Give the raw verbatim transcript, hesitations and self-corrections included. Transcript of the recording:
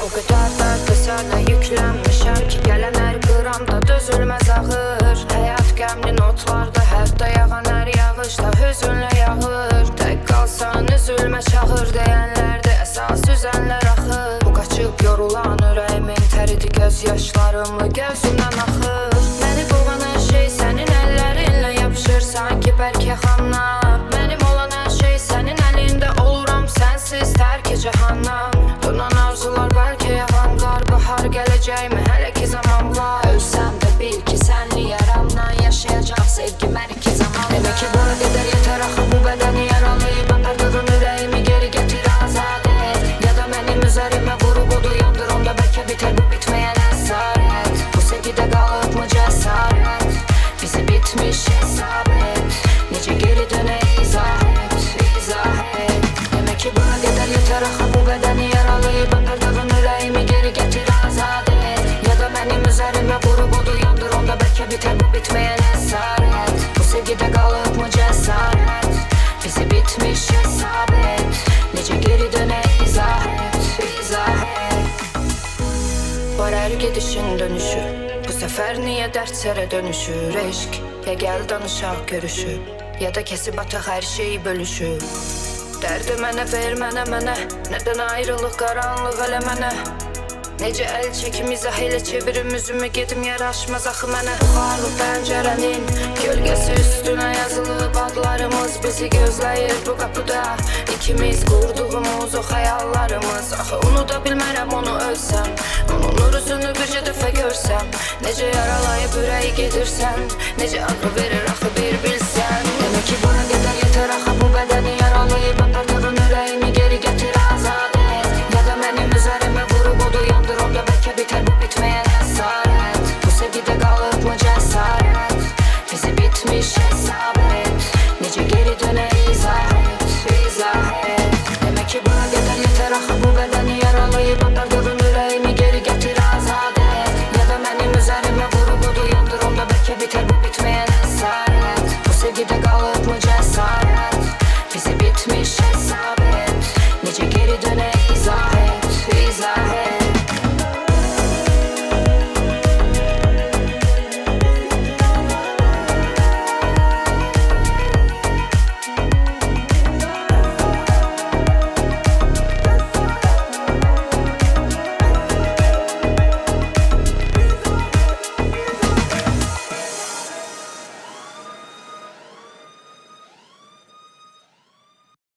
O kadar dərdə sənə yüklənmişəm ki, gələn hər qıramda dözülməz ağır. Həyat qəmli notlarda, hətta yağan hər yağışda hüzünlə yağır. Tək qalsan üzülmə çağır deyənlərdə əsas üzənlər axır. Bu qaçıb yorulan ürəyimin təridi göz yaşlarımla gözümdən axır. Məni boğan hər şey sənin əllərinlə yapışır, sanki bəlkə xanlar. Mənim olan hər şey sənin əlində, oluram sənsiz tərk cəhannam. Dunan arzular bəlkə yalan, qar bahar gələcəkmi hələ ki zaman var. Ölsəm də bil ki sənli yaramla yaşayacaq sevgim hər iki zaman. Demək ki buna qədər yetər axı bu bədəni yaralayıb apardığın ürəyimi geri getir azad et. Ya da mənim üzərimə vurub odu yandır, onda bəlkə bitər bu bitməyən əsarət. Bu sevgidə qalıb mı cəsarət, bizi bitmiş hesab et. Necə geri dönək izah et, izah et. Demək ki buna qədər yetər axı bu bədəni yaralayıb apardığın ürəyimi geri getir azad et. Ya da mənim üzərimə vurub odu yandır, onda bəlkə bitər bu bitməyən əsarət. Bu sevgidə qalıb mı cəsarət, bizi bitmiş hesab et. Necə geri dönək izah et, izah et. Var hər gedişin dönüşü, bu səfər niyə dərdlərə dönüşür? Eşq, ya gəl danışaq görüşüb, ya da kəsib ataq hər şeyi bölüşüb. Dərdi mənə ver, mənə, mənə, nədən ayrılıq, qaranlıq elə mənə. Necə əl çəkim izah elə çevirim üzümü, gedim yaraşmaz axı mənə. Buxarlı pəncərənin gölgəsi üstünə yazılıb adlarımız, bizi gözləyir bu qapıda. İkimiz qurduğumuz o xəyallarımız, axı unuda bilmərəm onu ölsəm. Onun nur üzünü bircə dəfə görsəm, necə yaralayıb ürəyi gedirsən, necə ağrı verir axı bir bilsən. Demək ki buna qədər yetər axı bu bədəni yaralayıb